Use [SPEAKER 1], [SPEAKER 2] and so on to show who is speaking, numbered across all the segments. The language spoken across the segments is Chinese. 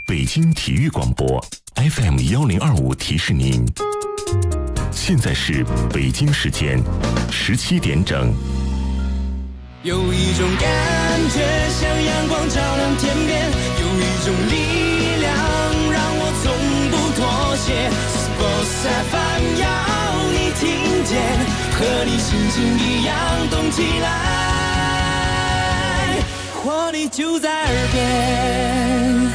[SPEAKER 1] 北京体育广播 FM1025提示您，现在是北京时间17点整。
[SPEAKER 2] 有一种感觉像阳光照亮天边，有一种力量让我从不妥协。Sports FM 要你听见，和你心情一样动起来，活力就在耳边。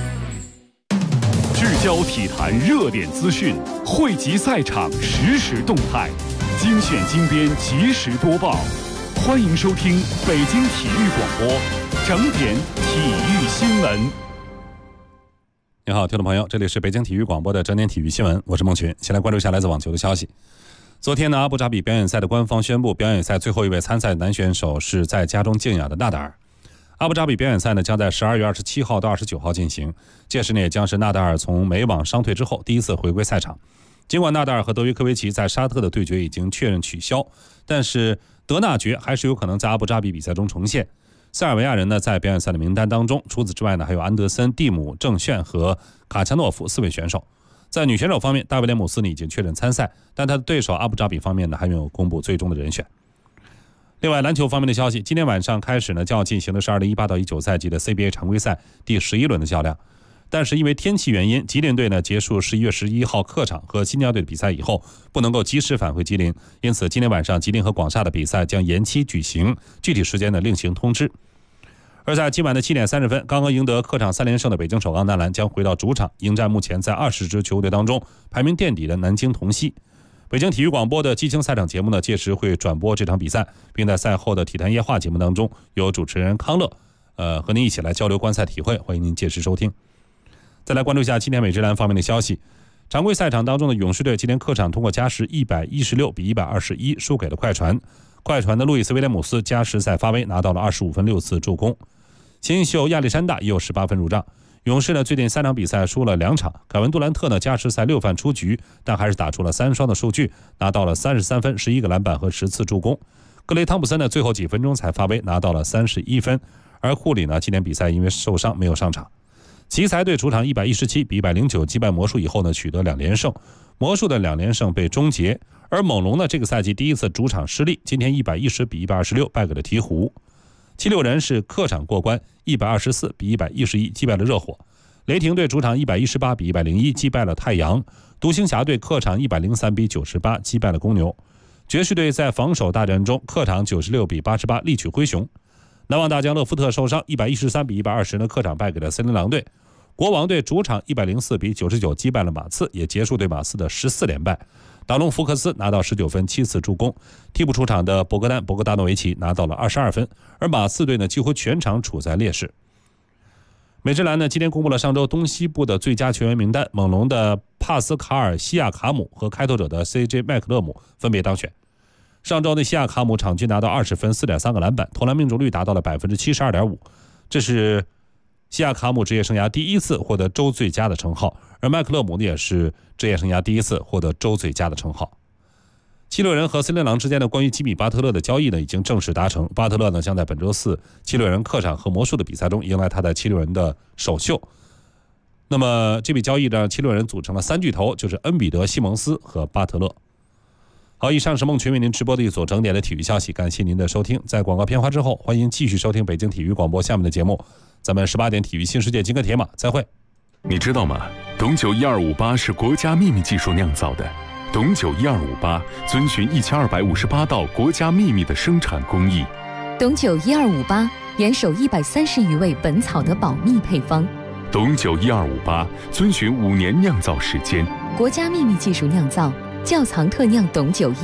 [SPEAKER 3] 聚焦体坛热点资讯，汇集赛场实时动态，精选精编及时播报。欢迎收听北京体育广播整点体育新闻。
[SPEAKER 4] 你好，听众朋友，这里是北京体育广播的整点体育新闻，我是孟群。先来关注一下来自网球的消息。昨天呢，阿布扎比表演赛的官方宣布，表演赛最后一位参赛男选手是在家中静养的纳达尔。阿布扎比表演赛呢，将在12月27号到29号进行，届时呢也将是纳达尔从美网伤退之后第一次回归赛场。尽管纳达尔和德约科维奇在沙特的对决已经确认取消，但是德纳决还是有可能在阿布扎比比赛中重现。塞尔维亚人呢在表演赛的名单当中，除此之外呢还有安德森、蒂姆、郑炫和卡恰诺夫4位选手。在女选手方面，大卫廉姆斯呢已经确认参赛，但他的对手阿布扎比方面呢还没有公布最终的人选。另外，篮球方面的消息，今天晚上开始呢就要进行的是2018到19赛季的 CBA 常规赛第11轮的较量。但是因为天气原因，吉林队呢结束11月11号客场和新疆队的比赛以后，不能够及时返回吉林，因此今天晚上吉林和广厦的比赛将延期举行，具体时间呢另行通知。而在今晚的7点30分，刚刚赢得客场3连胜的北京首钢男篮将回到主场迎战目前在20支球队当中排名垫底的南京同曦。北京体育广播的激情赛场节目呢，届时会转播这场比赛，并在赛后的体坛夜话节目当中，由主持人康乐和您一起来交流观赛体会，欢迎您届时收听。再来关注一下今天美职篮方面的消息。常规赛场当中的勇士队今天客场通过加时116比121输给了快船。快船的路易斯威廉姆斯加时赛发威，拿到了25分6次助攻。新秀亚历山大也有18分入账。勇士呢最近3场比赛输了2场，凯文杜兰特呢加时赛6犯出局，但还是打出了3双的数据，拿到了33分、11个篮板和10次助攻。格雷汤普森呢最后几分钟才发威，拿到了31分。而库里呢今天比赛因为受伤没有上场。奇才队主场117比109击败魔术以后呢，取得2连胜，魔术的2连胜被终结。而猛龙呢，这个赛季第一次主场失利，今天110比126败给了鹈鹕。76人是客场过关，124比111击败了热火。雷霆队主场118比101击败了太阳。独行侠队客场103比98击败了公牛。爵士队在防守大战中客场96比88力取灰熊。篮网大将勒夫特受伤，113比120呢客场败给了森林狼队。国王队主场104比99击败了马刺，也结束对马刺的14连败。达隆福克斯拿到19分7次助攻，替补出场的博格达诺维奇拿到了22分，而马刺队呢几乎全场处在劣势。美职篮呢今天公布了上周东西部的最佳球员名单，猛龙的帕斯卡尔·西亚卡姆和开拓者的 CJ 麦克勒姆分别当选。上周的西亚卡姆场均拿到20分 4.3 个篮板，投篮命中率达到了 72.5%， 这是西亚卡姆职业生涯第一次获得周最佳的称号，而麦克勒姆也是职业生涯第一次获得周最佳的称号。76人和森林狼之间的关于吉米巴特勒的交易呢已经正式达成，巴特勒呢将在本周476人客场和魔术的比赛中迎来他在76人的首秀。那么这笔交易让76人组成了3巨头，就是恩比德、西蒙斯和巴特勒。好，以上是孟群为您直播的一组整点的体育消息，感谢您的收听。在广告片花之后，欢迎继续收听北京体育广播下面的节目。咱们18点体育新世界金戈铁马再会。
[SPEAKER 3] 你知道吗？董酒1258是国家秘密技术酿造的。董酒1258遵循1258道国家秘密的生产工艺。
[SPEAKER 5] 董酒1258严守130余位本草的保密配方。
[SPEAKER 3] 董酒1258遵循5年酿造时间。
[SPEAKER 5] 国家秘密技术酿造，窖藏特酿董酒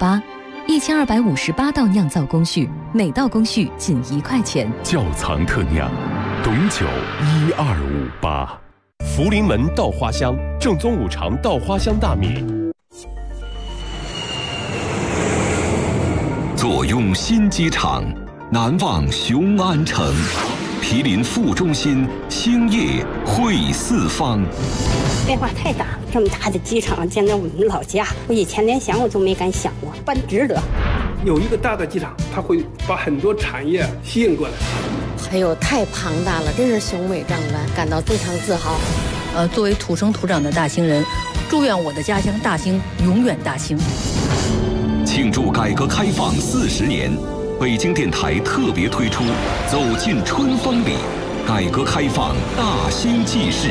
[SPEAKER 5] 1258，1258道酿造工序，每道工序仅1块钱。
[SPEAKER 3] 窖藏特酿，董酒1258。
[SPEAKER 6] 福临门稻花香，正宗五常稻花香大米。
[SPEAKER 1] 坐拥新机场，难忘雄安城。毗邻副中心，兴业汇四方。
[SPEAKER 7] 变化太大了，这么大的机场建在我们老家，我以前连想我都没敢想过，办值得。
[SPEAKER 8] 有一个大的机场，它会把很多产业吸引过来。 哎呦，太庞大了，真是雄伟壮观，感到非常自豪。
[SPEAKER 9] 作为土生土长的大兴人，祝愿我的家乡大兴永远大兴。
[SPEAKER 10] 庆祝改革开放40年，北京电台特别推出《走进春风里》，改革开放大兴纪事。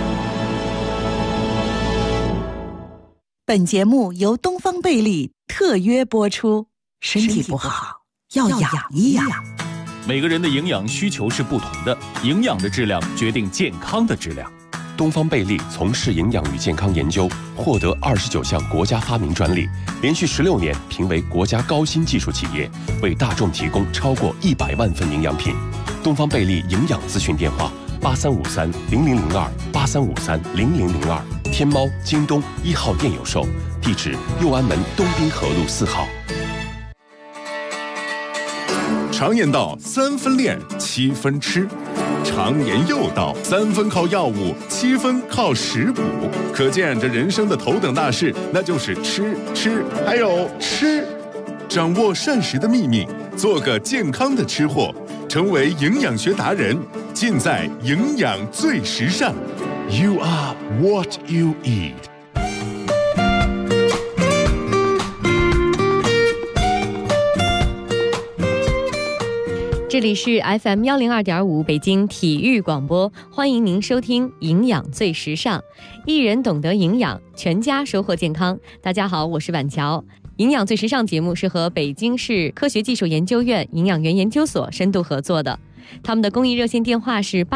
[SPEAKER 11] 本节目由东方贝利特约播出。身体不好，要养一养。
[SPEAKER 3] 每个人的营养需求是不同的，营养的质量决定健康的质量。
[SPEAKER 6] 东方贝利从事营养与健康研究，获得29项国家发明专利，连续16年评为国家高新技术企业，为大众提供超过100万份营养品。东方贝利营养咨询电话8353-0002，8353-0002，天猫、京东1号店有售，地址右安门东滨河路4号。
[SPEAKER 1] 常言道3分练，7分吃。常言又道3分靠药物，7分靠食补。可见这人生的头等大事，那就是吃，还有吃。掌握膳食的秘密，做个健康的吃货，成为营养学达人，尽在营养最时尚。You are what you eat。
[SPEAKER 5] 这里是 FM 102.5北京体育广播，欢迎您收听营养最时尚，一人懂得营养，全家收获健康。大家好，我是婉乔。营养最时尚节目是和北京市科学技术研究院营养园研究所深度合作的，他们的公益热线电话是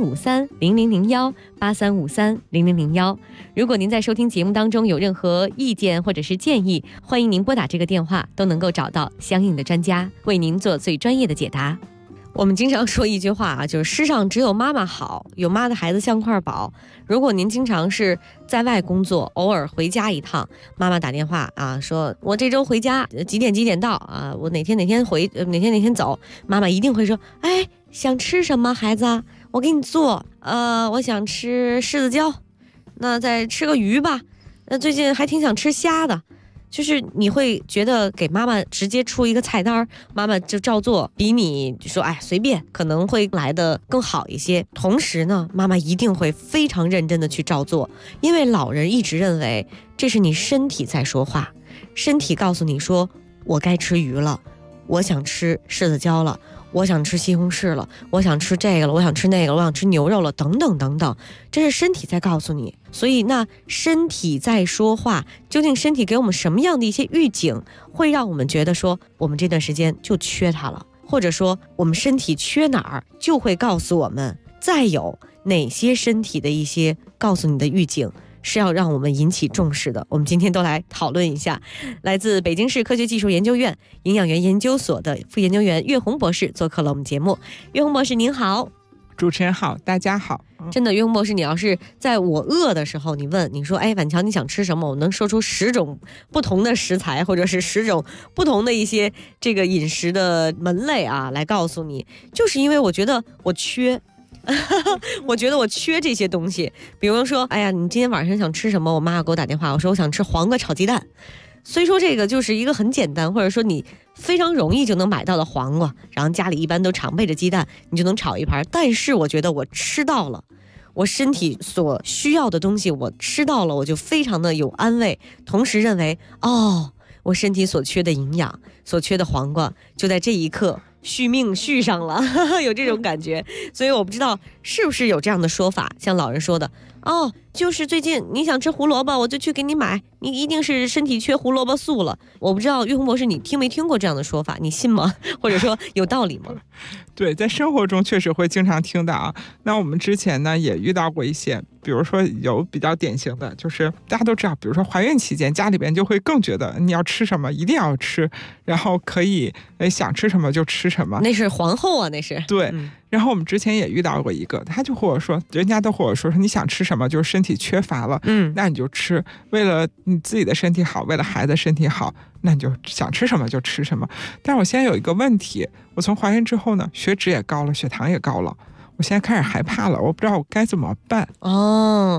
[SPEAKER 5] 8353-0001，8353-0001。如果您在收听节目当中有任何意见或者是建议，欢迎您拨打这个电话，都能够找到相应的专家为您做最专业的解答。我们经常说一句话啊，就是世上只有妈妈好，有妈的孩子像块宝。如果您经常是在外工作，偶尔回家一趟，妈妈打电话啊，说我这周回家几点到啊，我哪天回哪天走，妈妈一定会说，哎，想吃什么孩子？我给你做，我想吃柿子椒，那再吃个鱼吧，那最近还挺想吃虾的。就是你会觉得给妈妈直接出一个菜单，妈妈就照做，比你说哎随便可能会来的更好一些。同时呢，妈妈一定会非常认真的去照做，因为老人一直认为这是你身体在说话，身体告诉你说我该吃鱼了，我想吃柿子椒了，我想吃西红柿了，我想吃这个了，我想吃那个了，我想吃牛肉了，等等等等，这是身体在告诉你。所以那身体在说话，究竟身体给我们什么样的一些预警，会让我们觉得说我们这段时间就缺它了，或者说我们身体缺哪儿，就会告诉我们。再有哪些身体的一些告诉你的预警是要让我们引起重视的，我们今天都来讨论一下。来自北京市科学技术研究院营养园研究所的副研究员岳红博士做客了我们节目。岳红博士您好。
[SPEAKER 12] 主持人好，大家好。
[SPEAKER 5] 真的，岳红博士，你要是在我饿的时候，你说，哎，婉乔你想吃什么？我能说出10种不同的食材，或者是10种不同的一些这个饮食的门类啊，来告诉你，就是因为我觉得我缺。我觉得我缺这些东西。比如说，哎呀，你今天晚上想吃什么？我妈给我打电话，我说我想吃黄瓜炒鸡蛋。虽说这个就是一个很简单，或者说你非常容易就能买到的黄瓜，然后家里一般都常备着鸡蛋，你就能炒一盘。但是我觉得我吃到了我身体所需要的东西，我吃到了，我就非常的有安慰，同时认为我身体所缺的营养，所缺的黄瓜就在这一刻续命续上了，有这种感觉。所以我不知道是不是有这样的说法，像老人说的，就是最近你想吃胡萝卜，我就去给你买，你一定是身体缺胡萝卜素了。我不知道岳红博士你听没听过这样的说法，你信吗？或者说有道理吗？
[SPEAKER 12] 对，在生活中确实会经常听到啊。那我们之前呢也遇到过一些，比如说有比较典型的，就是大家都知道，比如说怀孕期间家里边就会更觉得你要吃什么一定要吃，然后可以想吃什么就吃什么。
[SPEAKER 5] 那是皇后啊，那是。
[SPEAKER 12] 对，然后我们之前也遇到过一个，他就和我说，人家都和我说你想吃什么，就是身体缺乏了，那你就吃，为了你自己的身体好，为了孩子身体好，那你就想吃什么就吃什么。但是我现在有一个问题，我从怀孕之后呢，血脂也高了，血糖也高了，我现在开始害怕了，我不知道我该怎么办。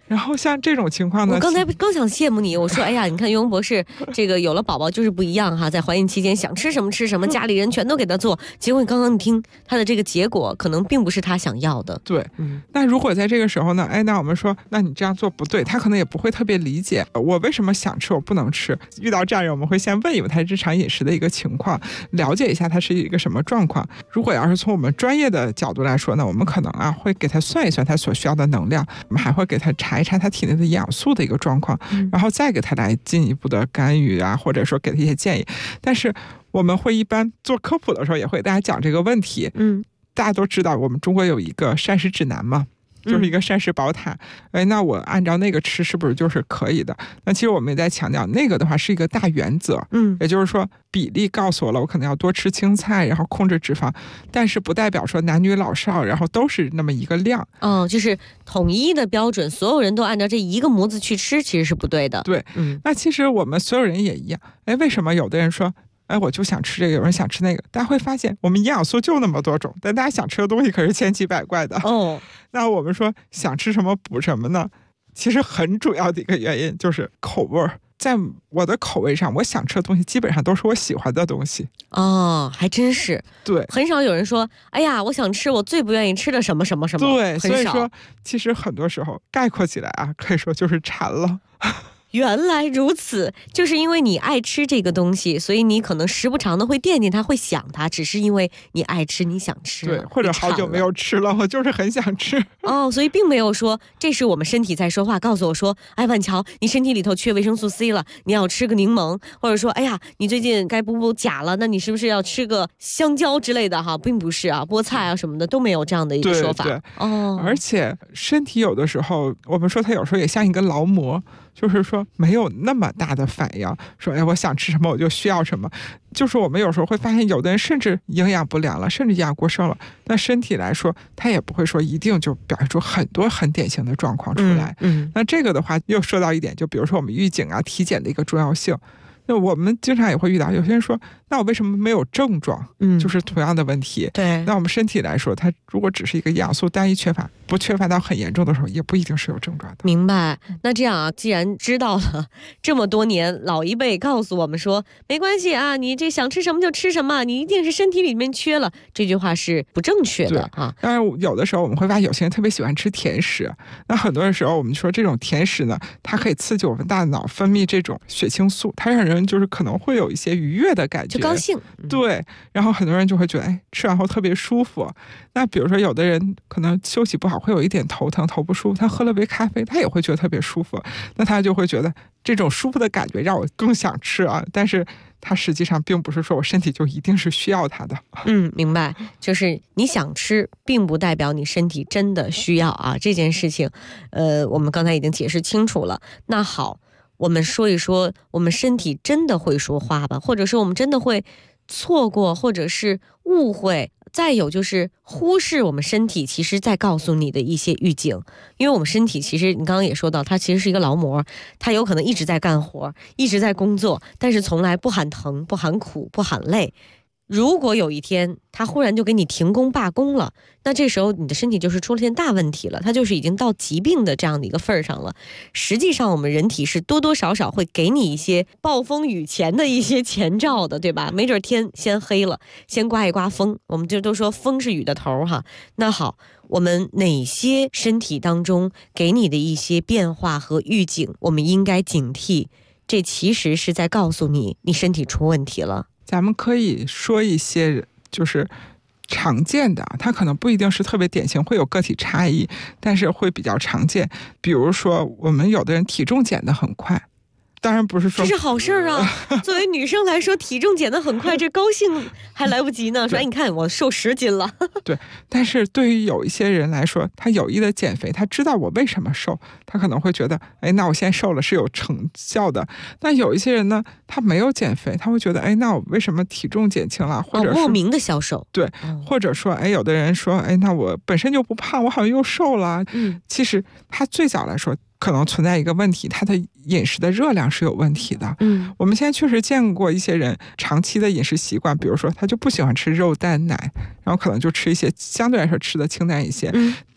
[SPEAKER 12] 然后像这种情况呢，
[SPEAKER 5] 我刚才刚想羡慕你，我说哎呀，你看岳峰博士这个有了宝宝就是不一样哈，在怀孕期间想吃什么吃什么，家里人全都给他做，结果刚刚你听他的这个结果，可能并不是他想要的。
[SPEAKER 12] 对，那如果在这个时候呢，哎，那我们说，那你这样做不对，他可能也不会特别理解我为什么想吃我不能吃。遇到这样人，我们会先问一问他日常饮食的一个情况，了解一下他是一个什么状况。如果要是从我们专业的角度来说呢，我们可能会给他算一算他所需要的能量，我们还会给他查一查他体内的营养素的一个状况，然后再给他来进一步的干预啊，或者说给他一些建议。但是我们会一般做科普的时候也会给大家讲这个问题。大家都知道我们中国有一个膳食指南嘛，就是一个膳食宝塔。那我按照那个吃是不是就是可以的？那其实我们也在强调，那个的话是一个大原则，也就是说比例告诉我了，我可能要多吃青菜，然后控制脂肪，但是不代表说男女老少然后都是那么一个量。
[SPEAKER 5] 就是统一的标准，所有人都按照这一个模子去吃，其实是不对的。
[SPEAKER 12] 对，那其实我们所有人也一样。为什么有的人说我就想吃这个，有人想吃那个？大家会发现我们营养素就那么多种，但大家想吃的东西可是千奇百怪的。那我们说想吃什么补什么呢？其实很主要的一个原因就是口味儿。在我的口味上，我想吃的东西基本上都是我喜欢的东西。
[SPEAKER 5] 还真是。
[SPEAKER 12] 对，
[SPEAKER 5] 很少有人说哎呀我想吃我最不愿意吃的什么什么什么。
[SPEAKER 12] 对，所以说其实很多时候概括起来可以说就是馋了。
[SPEAKER 5] 原来如此，就是因为你爱吃这个东西，所以你可能时不常的会惦记它，会想它，只是因为你爱吃，你想吃。
[SPEAKER 12] 对，或者好久没有吃了，我就是很想吃。
[SPEAKER 5] 所以并没有说这是我们身体在说话，告诉我说，哎，万乔，你身体里头缺维生素 C 了，你要吃个柠檬，或者说，哎呀，你最近该补钾了，那你是不是要吃个香蕉之类的哈？并不是啊，菠菜啊什么的都没有这样的一个说法。
[SPEAKER 12] 对，而且身体有的时候，我们说它有时候也像一个劳模。就是说没有那么大的反应，说我想吃什么我就需要什么。就是我们有时候会发现有的人甚至营养不良了，甚至营养过剩了，那身体来说他也不会说一定就表现出很多很典型的状况出来。那这个的话又说到一点，就比如说我们预警体检的一个重要性。那我们经常也会遇到有些人说，那我为什么没有症状？就是同样的问题。
[SPEAKER 5] 对，
[SPEAKER 12] 那我们身体来说，它如果只是一个营养素单一缺乏，不缺乏到很严重的时候，也不一定是有症状的。
[SPEAKER 5] 明白。那这样既然知道了这么多年，老一辈告诉我们说，没关系啊，你这想吃什么就吃什么，你一定是身体里面缺了，这句话是不正确的啊。
[SPEAKER 12] 当然，有的时候我们会发现有些人特别喜欢吃甜食，那很多的时候我们说这种甜食呢，它可以刺激我们大脑分泌这种血清素，它让人就是可能会有一些愉悦的感觉，
[SPEAKER 5] 就高兴。
[SPEAKER 12] 对，然后很多人就会觉得吃完后特别舒服。那比如说有的人可能休息不好，会有一点头疼头不舒服，他喝了杯咖啡他也会觉得特别舒服，那他就会觉得这种舒服的感觉让我更想吃但是它实际上并不是说我身体就一定是需要它的。
[SPEAKER 5] 明白，就是你想吃并不代表你身体真的需要这件事情我们刚才已经解释清楚了。那好，我们说一说我们身体真的会说话吧，或者说我们真的会错过或者是误会，再有就是忽视我们身体其实在告诉你的一些预警。因为我们身体其实你刚刚也说到，它其实是一个劳模，它有可能一直在干活，一直在工作，但是从来不喊疼不喊苦不喊累。如果有一天他忽然就给你停工罢工了，那这时候你的身体就是出了件大问题了，它就是已经到疾病的这样的一个份儿上了。实际上我们人体是多多少少会给你一些暴风雨前的一些前兆的，对吧？没准天先黑了，先刮一刮风，我们就都说风是雨的头哈。那好，我们哪些身体当中给你的一些变化和预警我们应该警惕，这其实是在告诉你你身体出问题了。
[SPEAKER 12] 咱们可以说一些就是常见的，它可能不一定是特别典型，会有个体差异，但是会比较常见。比如说我们有的人体重减得很快，当然不是说
[SPEAKER 5] 这是好事啊。作为女生来说，体重减得很快，这高兴还来不及呢。说你看我瘦10斤了。
[SPEAKER 12] 对，但是对于有一些人来说，他有意的减肥，他知道我为什么瘦，他可能会觉得那我现在瘦了是有成效的。但有一些人呢，他没有减肥，他会觉得那我为什么体重减轻了，或者
[SPEAKER 5] 莫名的消瘦。
[SPEAKER 12] 对，或者说有的人说那我本身就不胖，我好像又瘦了。其实他最早来说可能存在一个问题，他的饮食的热量是有问题的。我们现在确实见过一些人长期的饮食习惯，比如说他就不喜欢吃肉蛋奶，然后可能就吃一些相对来说吃的清淡一些。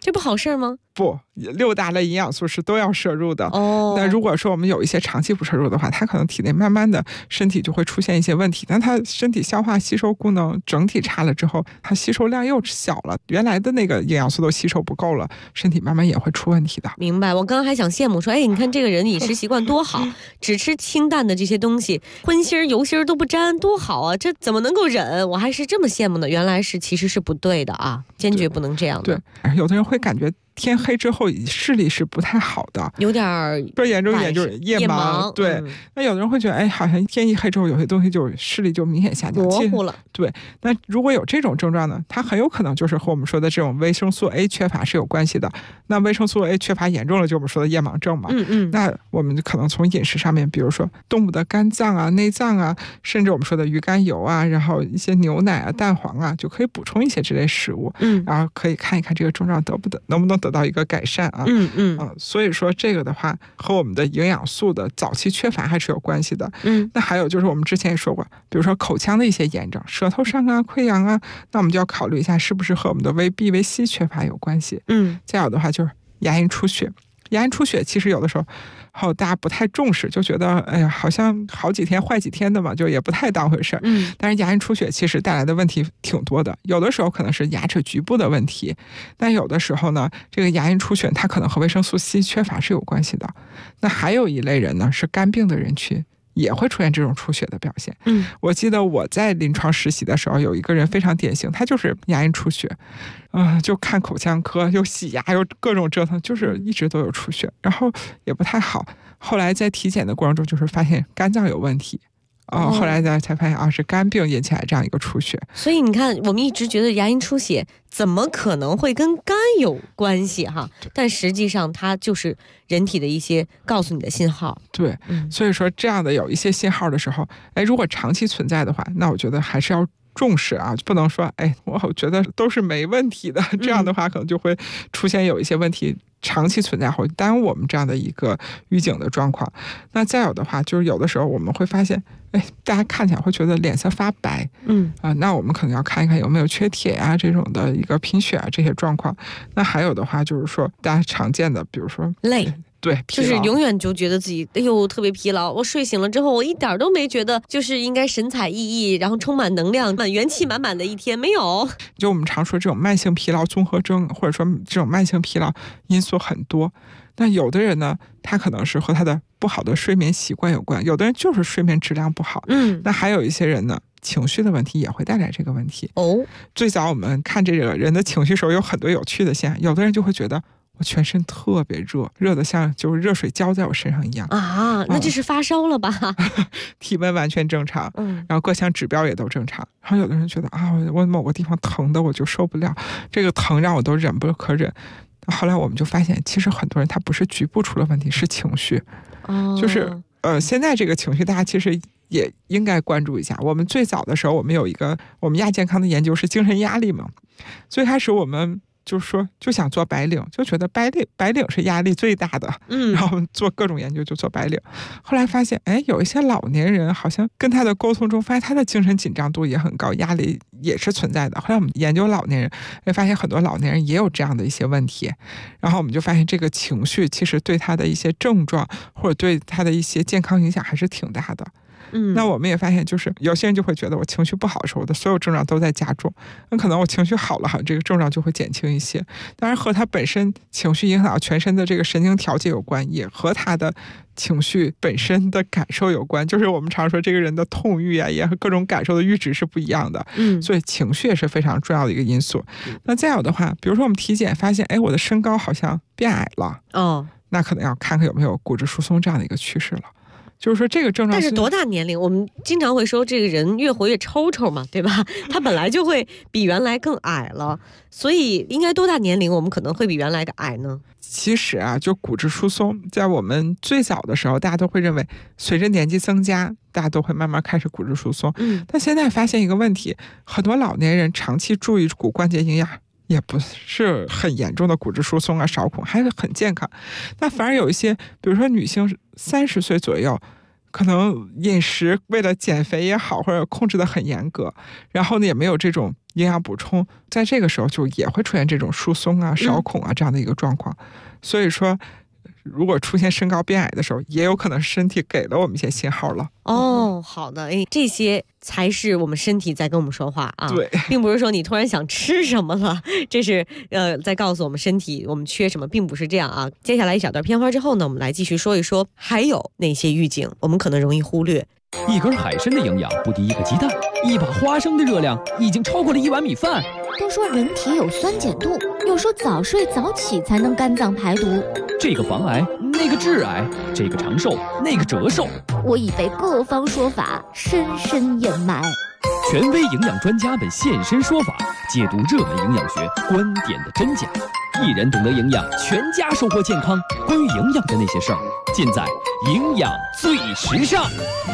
[SPEAKER 5] 这不好事吗？
[SPEAKER 12] 不，6大类营养素是都要摄入的。那如果说我们有一些长期不摄入的话，它可能体内慢慢的身体就会出现一些问题。但它身体消化吸收功能整体差了之后，它吸收量又小了，原来的那个营养素都吸收不够了，身体慢慢也会出问题的。
[SPEAKER 5] 明白。我刚刚还想羡慕说，你看这个人饮食习惯多好，只吃清淡的这些东西，荤腥油腥都不沾，多好啊！这怎么能够忍？我还是这么羡慕的。原来其实是不对的啊，坚决不能这样的。
[SPEAKER 12] 对，有的人会感觉天黑之后视力是不太好的，
[SPEAKER 5] 有点
[SPEAKER 12] 说严重一点就是夜盲。对，那有的人会觉得好像天一黑之后有些东西就视力就明显下降，
[SPEAKER 5] 模糊了。
[SPEAKER 12] 对，那如果有这种症状呢，它很有可能就是和我们说的这种维生素 A 缺乏是有关系的。那维生素 A 缺乏严重了，就我们说的夜盲症嘛。那我们可能从饮食上面，比如说动物的肝脏啊、内脏啊，甚至我们说的鱼肝油啊，然后一些牛奶啊、蛋黄啊，就可以补充一些这类食物。然后可以看一看这个症状能不能得到一个改善啊。所以说这个的话和我们的营养素的早期缺乏还是有关系的。那还有就是我们之前也说过，比如说口腔的一些炎症，舌头上啊、溃疡啊，那我们就要考虑一下是不是和我们的维 B、维 C 缺乏有关系。再有的话就是牙龈出血。牙龈出血其实有的时候大家不太重视，就觉得好像好几天坏几天的嘛，就也不太当回事。但是牙龈出血其实带来的问题挺多的，有的时候可能是牙齿局部的问题，但有的时候呢，这个牙龈出血它可能和维生素 C 缺乏是有关系的。那还有一类人呢，是肝病的人群，也会出现这种出血的表现。我记得我在临床实习的时候，有一个人非常典型，他就是牙龈出血，就看口腔科，又洗牙，又各种折腾，就是一直都有出血，然后也不太好。后来在体检的过程中，就是发现肝脏有问题。后来才发现是肝病引起来这样一个出血。
[SPEAKER 5] 所以你看，我们一直觉得牙龈出血怎么可能会跟肝有关系哈？但实际上它就是人体的一些告诉你的信号。
[SPEAKER 12] 对，所以说这样的有一些信号的时候，如果长期存在的话，那我觉得还是要重视啊，不能说我觉得都是没问题的，这样的话可能就会出现有一些问题长期存在后耽误我们这样的一个预警的状况。那再有的话就是有的时候我们会发现大家看起来会觉得脸色发白，那我们可能要看一看有没有缺铁啊这种的一个贫血啊这些状况。那还有的话就是说大家常见的比如说
[SPEAKER 5] 累，
[SPEAKER 12] 对，
[SPEAKER 5] 就是永远就觉得自己特别疲劳。我睡醒了之后，我一点都没觉得就是应该神采奕奕，然后充满能量、元气满满的一天，没有。
[SPEAKER 12] 就我们常说这种慢性疲劳综合征，或者说这种慢性疲劳因素很多。那有的人呢，他可能是和他的不好的睡眠习惯有关，有的人就是睡眠质量不好。那还有一些人呢，情绪的问题也会带来这个问题。最早我们看这个人的情绪时候，有很多有趣的现象。有的人就会觉得我全身特别热，热的像就是热水浇在我身上一样
[SPEAKER 5] 啊，那这是发烧了吧？
[SPEAKER 12] 体温完全正常，然后各项指标也都正常。然后有的人觉得我某个地方疼的我就受不了，这个疼让我都忍不可忍。后来我们就发现，其实很多人他不是局部出了问题，是情绪。就是现在这个情绪大家其实也应该关注一下。我们最早的时候，我们有一个我们亚健康的研究是精神压力嘛。最开始我们就是说就想做白领，就觉得白领是压力最大的，然后做各种研究就做白领。后来发现有一些老年人好像跟他的沟通中发现他的精神紧张度也很高，压力也是存在的。后来我们研究老年人，发现很多老年人也有这样的一些问题，然后我们就发现这个情绪其实对他的一些症状或者对他的一些健康影响还是挺大的。那我们也发现，就是有些人就会觉得我情绪不好的时候，我的所有症状都在加重。那可能我情绪好了，好像这个症状就会减轻一些。当然和他本身情绪影响到全身的这个神经调节有关，也和他的情绪本身的感受有关。就是我们常说这个人的痛欲啊，也和各种感受的阈值是不一样的。所以情绪也是非常重要的一个因素。那再有的话，比如说我们体检发现，我的身高好像变矮了，那可能要看看有没有骨质疏松这样的一个趋势了。就是说这个症状，
[SPEAKER 5] 但是多大年龄？我们经常会说这个人越活越抽抽嘛，对吧？他本来就会比原来更矮了，所以应该多大年龄我们可能会比原来的矮呢？
[SPEAKER 12] 其实啊，就骨质疏松，在我们最早的时候，大家都会认为随着年纪增加，大家都会慢慢开始骨质疏松。但现在发现一个问题，很多老年人长期注意骨关节营养，也不是很严重的骨质疏松啊、少孔，还是很健康。那反而有一些，比如说女性30岁左右， 可能饮食为了减肥也好，或者控制得很严格，然后呢也没有这种营养补充，在这个时候就也会出现这种疏松啊、少孔啊这样的一个状况。所以说如果出现身高变矮的时候，也有可能身体给了我们一些信号了。
[SPEAKER 5] 好的，这些才是我们身体在跟我们说话啊，
[SPEAKER 12] 对，
[SPEAKER 5] 并不是说你突然想吃什么了，这是在告诉我们身体我们缺什么，并不是这样啊。接下来一小段片花之后呢，我们来继续说一说还有哪些预警我们可能容易忽略。
[SPEAKER 13] 一根海参的营养不敌一个鸡蛋，一把花生的热量已经超过了1碗米饭。
[SPEAKER 14] 都说人体有酸碱度，又说早睡早起才能肝脏排毒，
[SPEAKER 13] 这个防癌，那个致癌，这个长寿，那个折寿。
[SPEAKER 14] 我已被各方说法深深掩埋。
[SPEAKER 13] 权威营养专家们现身说法，解读热门营养学观点的真假。一人懂得营养，全家收获健康。关于营养的那些事儿，尽在营养最时尚。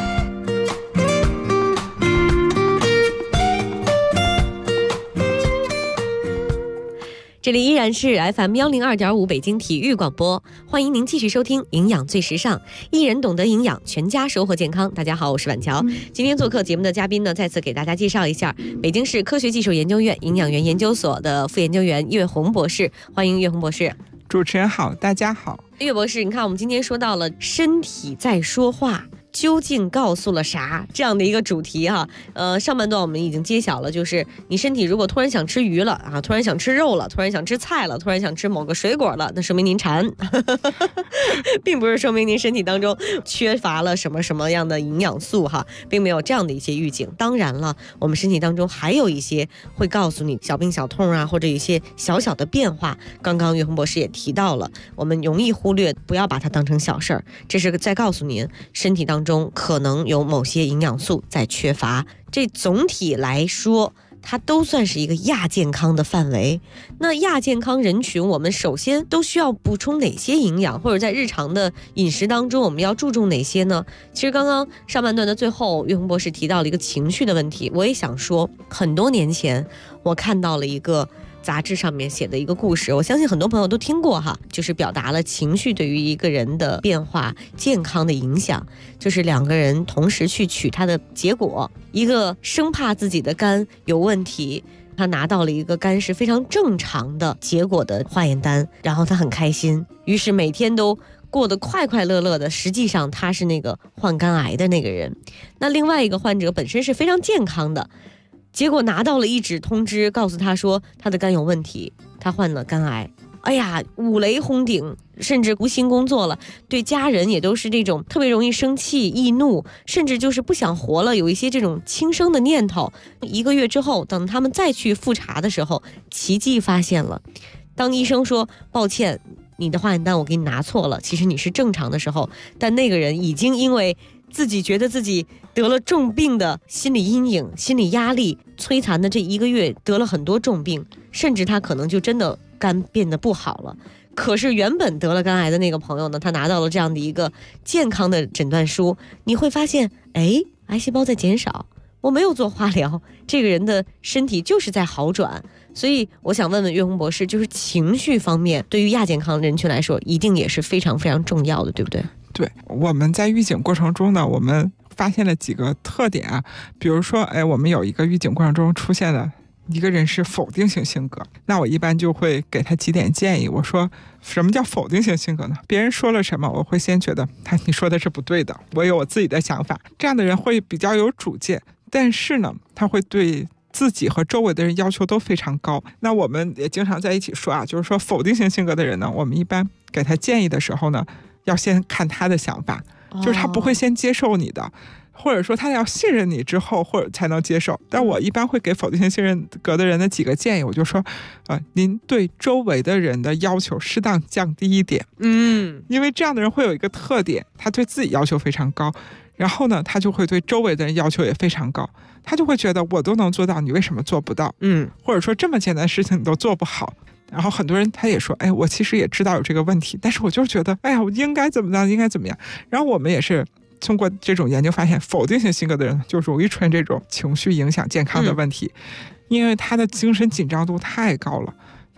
[SPEAKER 5] 这里依然是 FM102.5 北京体育广播，欢迎您继续收听营养最时尚，一人懂得营养，全家收获健康。大家好，我是婉乔。今天做客节目的嘉宾呢，再次给大家介绍一下北京市科学技术研究院营养园研究所的副研究员岳红博士，欢迎岳红博士。
[SPEAKER 12] 主持人好，大家好。
[SPEAKER 5] 岳博士，你看我们今天说到了身体在说话，究竟告诉了啥这样的一个主题哈。上半段我们已经揭晓了，就是你身体如果突然想吃鱼了啊，突然想吃肉了，突然想吃菜了，突然想吃某个水果了，那说明您馋并不是说明您身体当中缺乏了什么什么样的营养素哈，并没有这样的一些预警。当然了，我们身体当中还有一些会告诉你小病小痛啊，或者一些小小的变化。刚刚岳红博士也提到了，我们容易忽略，不要把它当成小事儿，这是在告诉您身体当中可能有某些营养素在缺乏。这总体来说它都算是一个亚健康的范围。那亚健康人群，我们首先都需要补充哪些营养，或者在日常的饮食当中我们要注重哪些呢？其实刚刚上半段的最后，岳红博士提到了一个情绪的问题，我也想说，很多年前我看到了一个杂志上面写的一个故事，我相信很多朋友都听过哈，就是表达了情绪对于一个人的变化健康的影响。就是两个人同时去取他的结果，一个生怕自己的肝有问题，他拿到了一个肝是非常正常的结果的化验单，然后他很开心，于是每天都过得快快乐乐的，实际上他是那个患肝癌的那个人。那另外一个患者本身是非常健康的，结果拿到了一纸通知，告诉他说他的肝有问题，他患了肝癌。哎呀，五雷轰顶，甚至无心工作了，对家人也都是这种特别容易生气易怒，甚至就是不想活了，有一些这种轻生的念头。1个月之后，等他们再去复查的时候，奇迹发现了，当医生说抱歉，你的化验单我给你拿错了，其实你是正常的时候，但那个人已经因为自己觉得自己得了重病的心理阴影、心理压力摧残的这1个月，得了很多重病，甚至他可能就真的肝变得不好了。可是原本得了肝癌的那个朋友呢，他拿到了这样的一个健康的诊断书，你会发现，癌细胞在减少，我没有做化疗，这个人的身体就是在好转。所以我想问问岳红博士，就是情绪方面对于亚健康人群来说一定也是非常非常重要的，对不对？
[SPEAKER 12] 对，我们在预警过程中呢，我们发现了几个特点啊，比如说我们有一个预警过程中出现了一个人是否定性性格，那我一般就会给他几点建议。我说什么叫否定性性格呢？别人说了什么，我会先觉得你说的是不对的，我有我自己的想法。这样的人会比较有主见，但是呢他会对自己和周围的人要求都非常高。那我们也经常在一起说啊，就是说否定性性格的人呢，我们一般给他建议的时候呢，要先看他的想法，就是他不会先接受你的，或者说他要信任你之后或者才能接受。但我一般会给否定性性格的人的几个建议，我就说您对周围的人的要求适当降低一点。因为这样的人会有一个特点，他对自己要求非常高，然后呢他就会对周围的人要求也非常高，他就会觉得我都能做到，你为什么做不到？或者说这么简单的事情你都做不好。然后很多人他也说，我其实也知道有这个问题，但是我就是觉得我应该怎么样，应该怎么样。然后我们也是通过这种研究发现，否定性性格的人就容易出现这种情绪影响健康的问题，因为他的精神紧张度太高了，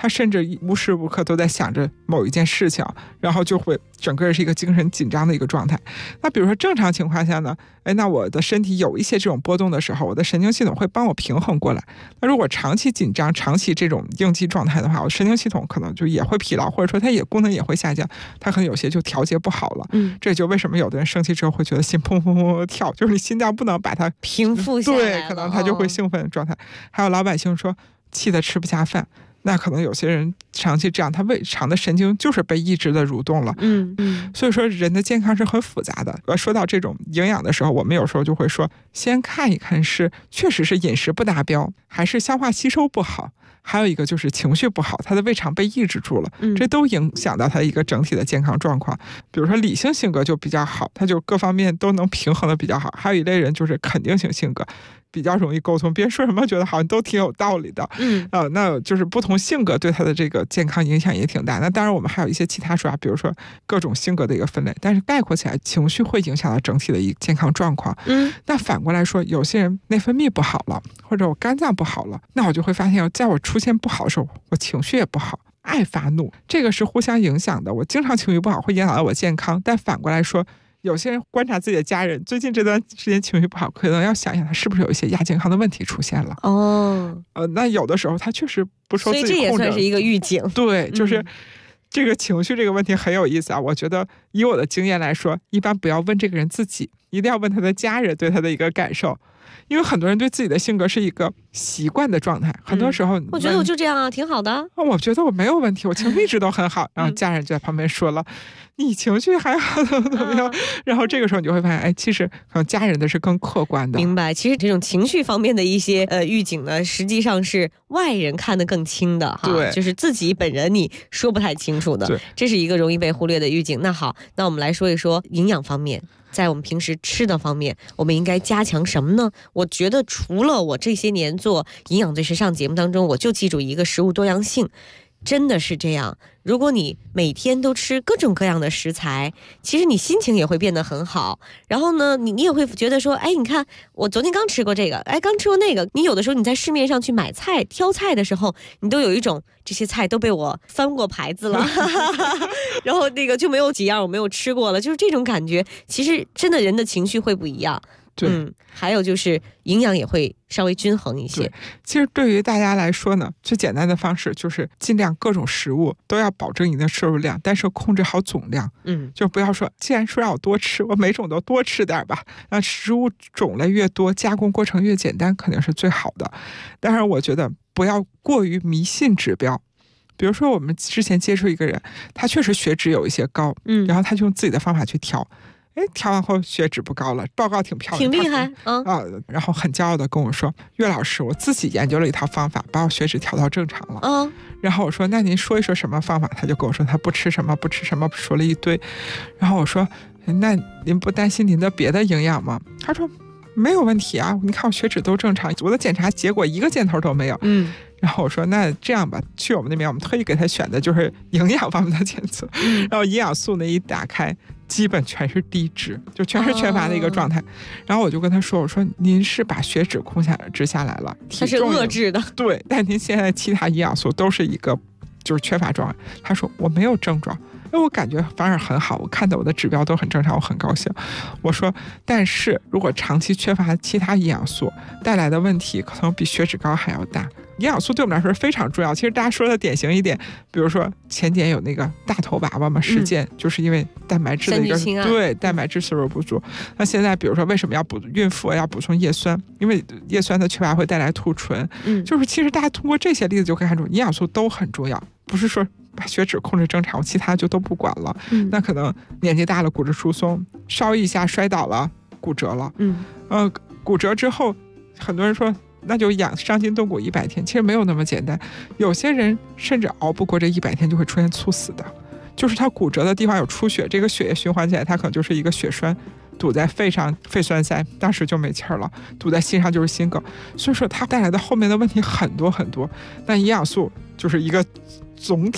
[SPEAKER 12] 他甚至无时无刻都在想着某一件事情，然后就会整个人是一个精神紧张的一个状态。那比如说正常情况下呢，那我的身体有一些这种波动的时候，我的神经系统会帮我平衡过来。那如果长期紧张，长期这种应激状态的话，我神经系统可能就也会疲劳，或者说它也功能也会下降，它可能有些就调节不好了。这就为什么有的人生气之后会觉得心砰砰砰跳，就是你心脏不能把它
[SPEAKER 5] 平复下来，
[SPEAKER 12] 对，可能它就会兴奋的状态。还有老百姓说气得吃不下饭，那可能有些人长期这样，他胃肠的神经就是被抑制的蠕动了。所以说人的健康是很复杂的。说到这种营养的时候，我们有时候就会说，先看一看是确实是饮食不达标，还是消化吸收不好，还有一个就是情绪不好，他的胃肠被抑制住了，这都影响到他一个整体的健康状况。比如说理性性格就比较好，他就各方面都能平衡的比较好。还有一类人就是肯定型性格，比较容易沟通，别人说什么觉得好像都挺有道理的。那就是不同性格对他的这个健康影响也挺大。那当然我们还有一些其他说法，比如说各种性格的一个分类，但是概括起来情绪会影响到整体的一个健康状况。那反过来说，有些人内分泌不好了，或者我肝脏不好了，那我就会发现在我出现不好的时候，我情绪也不好，爱发怒，这个是互相影响的。我经常情绪不好会影响到我健康，但反过来说，有些人观察自己的家人最近这段时间情绪不好，可能要想想他是不是有一些亚健康的问题出现了。那有的时候他确实不受自己控制，
[SPEAKER 5] 所以这也算是一个预警。
[SPEAKER 12] 对，就是这个情绪这个问题很有意思啊。我觉得以我的经验来说，一般不要问这个人自己，一定要问他的家人对他的一个感受。因为很多人对自己的性格是一个习惯的状态，很多时候
[SPEAKER 5] 我觉得我就这样啊，挺好的。
[SPEAKER 12] 我觉得我没有问题，我情绪一直都很好。然后家人就在旁边说了，你情绪还好怎么样？然后这个时候你就会发现，其实可能家人的是更客观的。
[SPEAKER 5] 明白，其实这种情绪方面的一些预警呢，实际上是外人看得更清的哈。
[SPEAKER 12] 对，
[SPEAKER 5] 就是自己本人你说不太清楚的，这是一个容易被忽略的预警。那好，那我们来说一说营养方面。在我们平时吃的方面，我们应该加强什么呢？我觉得除了我这些年做营养最时尚节目当中，我就记住一个食物多样性，真的是这样。如果你每天都吃各种各样的食材，其实你心情也会变得很好。然后呢，你也会觉得说，你看我昨天刚吃过这个，刚吃过那个。你有的时候你在市面上去买菜挑菜的时候，你都有一种这些菜都被我翻过牌子了然后那个就没有几样我没有吃过了，就是这种感觉。其实真的人的情绪会不一样。还有就是营养也会稍微均衡一些。
[SPEAKER 12] 其实对于大家来说呢，最简单的方式就是尽量各种食物都要保证你的摄入量，但是控制好总量。就不要说既然说让我多吃，我每种都多吃点吧。那食物种类越多，加工过程越简单，肯定是最好的。当然我觉得不要过于迷信指标。比如说我们之前接触一个人，他确实血脂有一些高，然后他就用自己的方法去调，调完后血脂不高了，报告挺漂亮，
[SPEAKER 5] 挺厉害
[SPEAKER 12] 然后很骄傲的跟我说，岳老师，我自己研究了一套方法，把我血脂调到正常了。然后我说那您说一说什么方法？他就跟我说他不吃什么不吃什么，说了一堆。然后我说那您不担心您的别的营养吗？他说没有问题啊，你看我血脂都正常，我的检查结果一个箭头都没有。然后我说那这样吧，去我们那边我们特意给他选的就是营养方面的检测，然后营养素那一打开，基本全是低脂，就全是缺乏的一个状态。然后我就跟他说，我说您是把血脂控下来了，
[SPEAKER 5] 它是遏制的，
[SPEAKER 12] 对，但您现在其他营养素都是一个就是缺乏状态。他说我没有症状，我感觉反而很好，我看到我的指标都很正常，我很高兴。我说但是如果长期缺乏其他营养素带来的问题可能比血脂高还要大。营养素对我们来说是非常重要。其实大家说的典型一点，比如说前年有那个大头娃娃嘛事件，就是因为蛋白质的一个对蛋白质摄入不足。那现在比如说为什么要孕妇要补充叶酸？因为叶酸的缺乏会带来兔唇。就是其实大家通过这些例子就可以看出，营养素都很重要，不是说把血脂控制正常，其他就都不管了。那可能年纪大了骨质疏松，稍一下摔倒了骨折了。骨折之后很多人说那就养伤筋动骨100天，其实没有那么简单。有些人甚至熬不过这100天就会出现猝死的，就是他骨折的地方有出血，这个血液循环起来，他可能就是一个血栓堵在肺上，肺栓塞，当时就没气儿了；堵在心上就是心梗。所以说它带来的后面的问题很多很多。那营养素就是一个总体